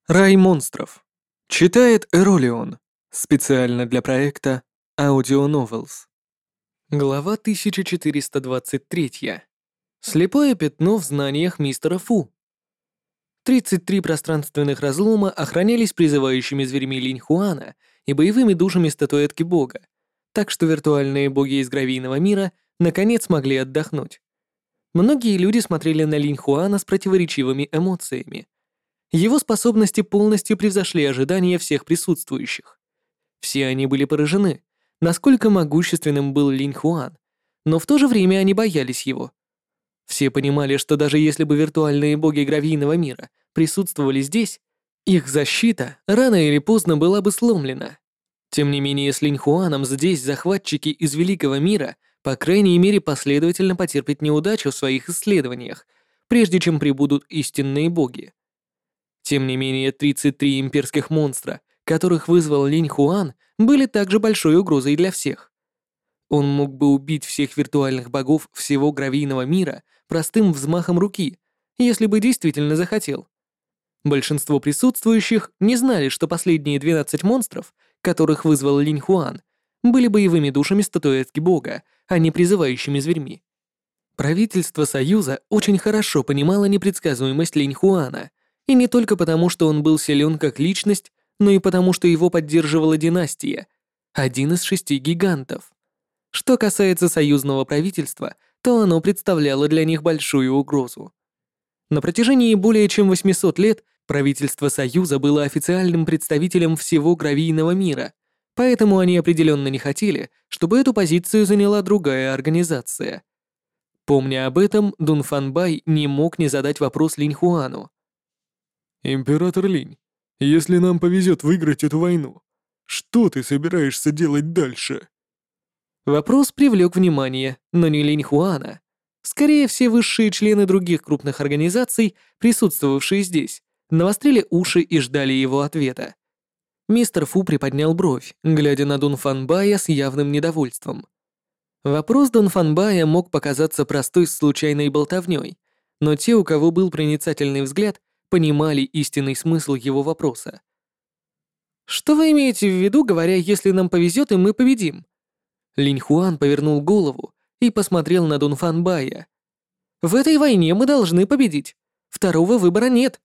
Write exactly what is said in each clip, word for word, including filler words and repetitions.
Рай монстров. Читает Эролион. Специально для проекта Audio Novels. Глава тысяча четыреста двадцать три. Слепое пятно в знаниях мистера Фу. тридцать три пространственных разлома охранялись призывающими зверьми Линьхуана и боевыми душами статуэтки бога, так что виртуальные боги из гравийного мира наконец могли отдохнуть. Многие люди смотрели на Линьхуана с противоречивыми эмоциями. Его способности полностью превзошли ожидания всех присутствующих. Все они были поражены, насколько могущественным был Линьхуан, но в то же время они боялись его. Все понимали, что даже если бы виртуальные боги гравийного мира присутствовали здесь, их защита рано или поздно была бы сломлена. Тем не менее, с Линьхуаном здесь захватчики из Великого мира, по крайней мере, последовательно потерпят неудачу в своих исследованиях, прежде чем прибудут истинные боги. Тем не менее, тридцать три имперских монстра, которых вызвал Линьхуан, были также большой угрозой для всех. Он мог бы убить всех виртуальных богов всего гравийного мира простым взмахом руки, если бы действительно захотел. Большинство присутствующих не знали, что последние двенадцать монстров, которых вызвал Линьхуан, были боевыми душами статуэтки бога, а не призывающими зверьми. Правительство Союза очень хорошо понимало непредсказуемость Линьхуана, и не только потому, что он был силен как личность, но и потому, что его поддерживала династия, один из шести гигантов. Что касается союзного правительства, то оно представляло для них большую угрозу. На протяжении более чем восьмисот лет правительство Союза было официальным представителем всего гравийного мира, поэтому они определенно не хотели, чтобы эту позицию заняла другая организация. Помня об этом, Дун Фанбай не мог не задать вопрос Линьхуану. «Император Линь, если нам повезет выиграть эту войну, что ты собираешься делать дальше?» Вопрос привлек внимание, но не Линьхуана. Скорее, все высшие члены других крупных организаций, присутствовавшие здесь, навострили уши и ждали его ответа. Мистер Фу приподнял бровь, глядя на Дун Фанбая с явным недовольством. Вопрос Дун Фанбая мог показаться простой случайной болтовней, но те, у кого был проницательный взгляд, понимали истинный смысл его вопроса. «Что вы имеете в виду, говоря, если нам повезет и мы победим?» Линьхуан повернул голову и посмотрел на Дун Фанбая. «В этой войне мы должны победить. Второго выбора нет».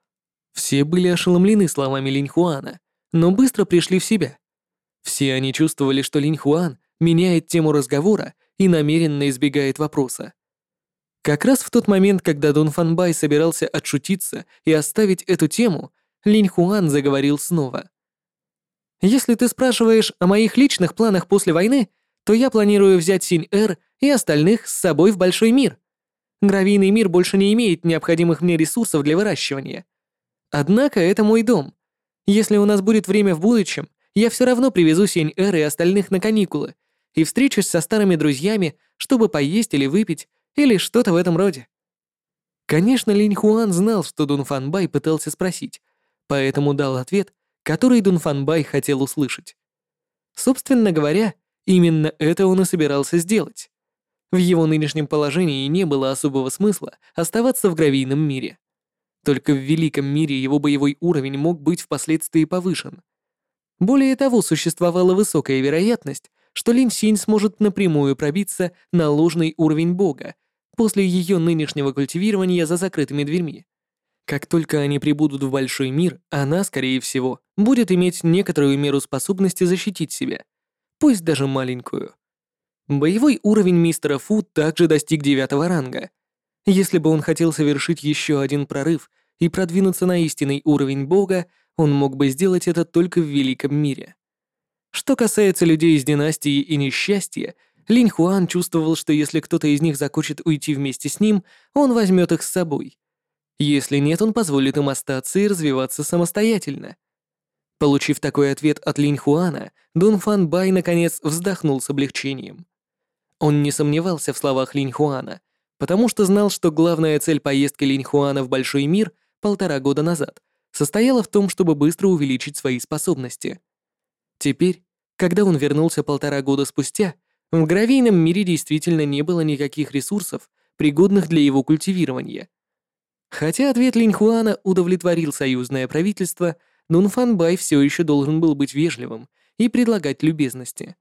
Все были ошеломлены словами Линьхуана, но быстро пришли в себя. Все они чувствовали, что Линьхуан меняет тему разговора и намеренно избегает вопроса. Как раз в тот момент, когда Дун Фанбай собирался отшутиться и оставить эту тему, Линьхуан заговорил снова. «Если ты спрашиваешь о моих личных планах после войны, то я планирую взять Синь-Эр и остальных с собой в большой мир. Гравийный мир больше не имеет необходимых мне ресурсов для выращивания. Однако это мой дом. Если у нас будет время в будущем, я все равно привезу Синь-Эр и остальных на каникулы и встречусь со старыми друзьями, чтобы поесть или выпить, или что-то в этом роде». Конечно, Линьхуан знал, что Дун Фанбай пытался спросить, поэтому дал ответ, который Дун Фанбай хотел услышать. Собственно говоря, именно это он и собирался сделать. В его нынешнем положении не было особого смысла оставаться в гравийном мире. Только в великом мире его боевой уровень мог быть впоследствии повышен. Более того, существовала высокая вероятность, что Линь Синь сможет напрямую пробиться на ложный уровень бога после ее нынешнего культивирования за закрытыми дверьми. Как только они прибудут в большой мир, она, скорее всего, будет иметь некоторую меру способности защитить себя, пусть даже маленькую. Боевой уровень мистера Фу также достиг девятого ранга. Если бы он хотел совершить еще один прорыв и продвинуться на истинный уровень бога, он мог бы сделать это только в великом мире. Что касается людей из династии и несчастья, Линьхуан чувствовал, что если кто-то из них захочет уйти вместе с ним, он возьмет их с собой. Если нет, он позволит им остаться и развиваться самостоятельно. Получив такой ответ от Линьхуана, Дун Фанбай наконец вздохнул с облегчением. Он не сомневался в словах Линьхуана, потому что знал, что главная цель поездки Линьхуана в Большой мир полтора года назад состояла в том, чтобы быстро увеличить свои способности. Теперь, когда он вернулся полтора года спустя, в гравийном мире действительно не было никаких ресурсов, пригодных для его культивирования. Хотя ответ Линьхуана удовлетворил союзное правительство, Дунфанбай все еще должен был быть вежливым и предлагать любезности.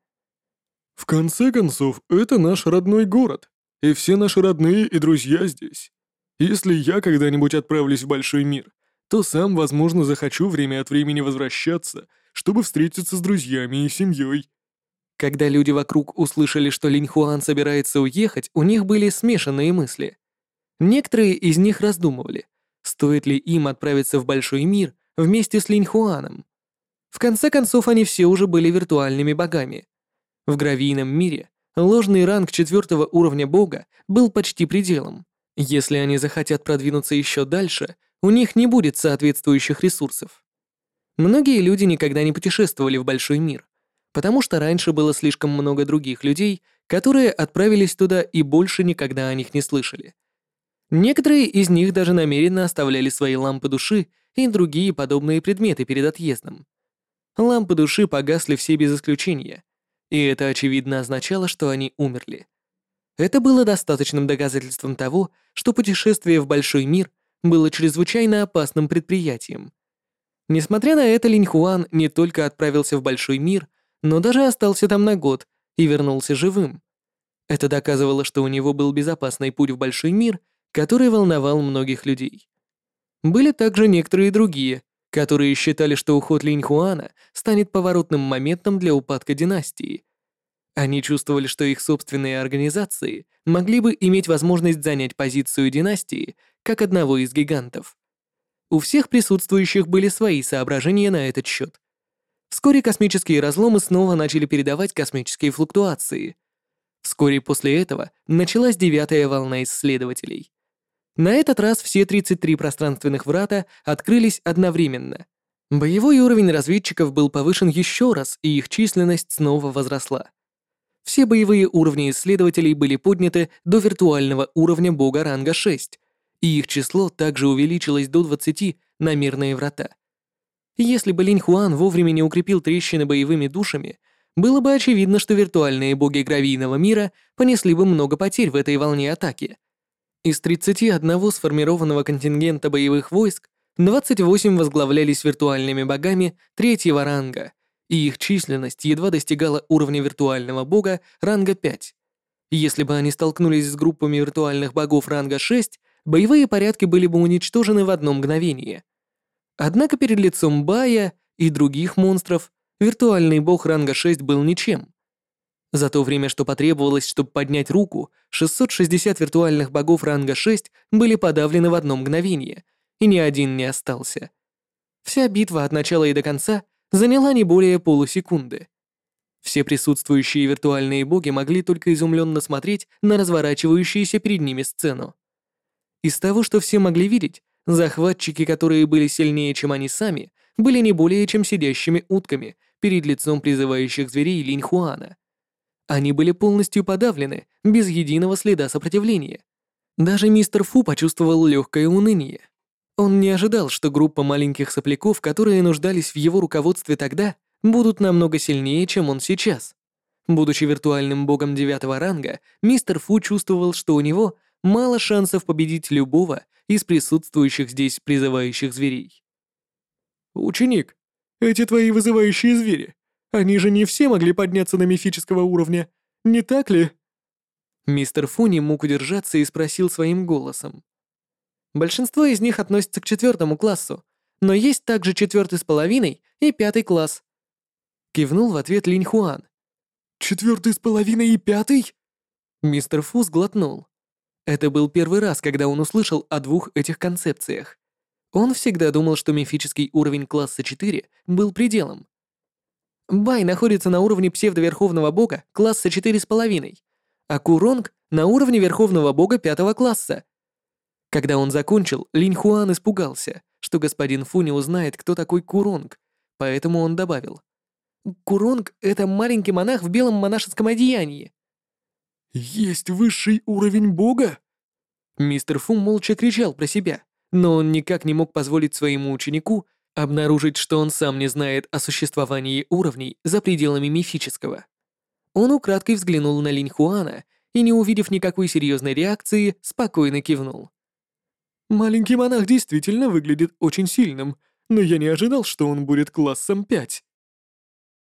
В конце концов, это наш родной город, и все наши родные и друзья здесь. Если я когда-нибудь отправлюсь в большой мир, то сам, возможно, захочу время от времени возвращаться, чтобы встретиться с друзьями и семьей. Когда люди вокруг услышали, что Линьхуан собирается уехать, у них были смешанные мысли. Некоторые из них раздумывали, стоит ли им отправиться в большой мир вместе с Линьхуаном. В конце концов, они все уже были виртуальными богами. В гравийном мире ложный ранг четвертого уровня бога был почти пределом. Если они захотят продвинуться еще дальше, у них не будет соответствующих ресурсов. Многие люди никогда не путешествовали в большой мир, потому что раньше было слишком много других людей, которые отправились туда и больше никогда о них не слышали. Некоторые из них даже намеренно оставляли свои лампы души и другие подобные предметы перед отъездом. Лампы души погасли все без исключения, и это очевидно означало, что они умерли. Это было достаточным доказательством того, что путешествие в большой мир было чрезвычайно опасным предприятием. Несмотря на это, Линьхуан не только отправился в большой мир, но даже остался там на год и вернулся живым. Это доказывало, что у него был безопасный путь в большой мир, который волновал многих людей. Были также некоторые другие, которые считали, что уход Линьхуана станет поворотным моментом для упадка династии. Они чувствовали, что их собственные организации могли бы иметь возможность занять позицию династии как одного из гигантов. У всех присутствующих были свои соображения на этот счет. Вскоре космические разломы снова начали передавать космические флуктуации. Вскоре после этого началась девятая волна исследователей. На этот раз все тридцать три пространственных врата открылись одновременно. Боевой уровень разведчиков был повышен еще раз, и их численность снова возросла. Все боевые уровни исследователей были подняты до виртуального уровня бога ранга шесть, и их число также увеличилось до двадцати на мирные врата. Если бы Линьхуан вовремя не укрепил трещины боевыми душами, было бы очевидно, что виртуальные боги гравийного мира понесли бы много потерь в этой волне атаки. Из тридцати одного сформированного контингента боевых войск двадцать восемь возглавлялись виртуальными богами третьего ранга, и их численность едва достигала уровня виртуального бога ранга пять. Если бы они столкнулись с группами виртуальных богов ранга шесть, боевые порядки были бы уничтожены в одно мгновение. Однако перед лицом Бая и других монстров виртуальный бог ранга шесть был ничем. За то время, что потребовалось, чтобы поднять руку, шестьсот шестьдесят виртуальных богов ранга шесть были подавлены в одно мгновение, и ни один не остался. Вся битва от начала и до конца заняла не более полусекунды. Все присутствующие виртуальные боги могли только изумленно смотреть на разворачивающуюся перед ними сцену. Из того, что все могли видеть, захватчики, которые были сильнее, чем они сами, были не более чем сидящими утками перед лицом призывающих зверей Линьхуана. Они были полностью подавлены, без единого следа сопротивления. Даже мистер Фу почувствовал легкое уныние. Он не ожидал, что группа маленьких сопляков, которые нуждались в его руководстве тогда, будут намного сильнее, чем он сейчас. Будучи виртуальным богом девятого ранга, мистер Фу чувствовал, что у него мало шансов победить любого из присутствующих здесь призывающих зверей. «Ученик, эти твои вызывающие звери, они же не все могли подняться на мифического уровня, не так ли?» Мистер Фу не мог удержаться и спросил своим голосом. Большинство из них относятся к четвертому классу, но есть также четвертый с половиной и пятый класс. Кивнул в ответ Линьхуан. «Четвертый с половиной и пятый?» Мистер Фу сглотнул. Это был первый раз, когда он услышал о двух этих концепциях. Он всегда думал, что мифический уровень класса четыре был пределом. Бай находится на уровне псевдоверховного бога класса четыре с половиной, а Куронг на уровне верховного бога пятого класса. Когда он закончил, Линьхуан испугался, что господин Фу не узнает, кто такой Куронг, поэтому он добавил. «Куронг — это маленький монах в белом монашеском одеянии». «Есть высший уровень бога?» Мистер Фу молча кричал про себя, но он никак не мог позволить своему ученику обнаружить, что он сам не знает о существовании уровней за пределами мифического. Он украдкой взглянул на Линьхуана и, не увидев никакой серьезной реакции, спокойно кивнул. Маленький монах действительно выглядит очень сильным, но я не ожидал, что он будет классом пять.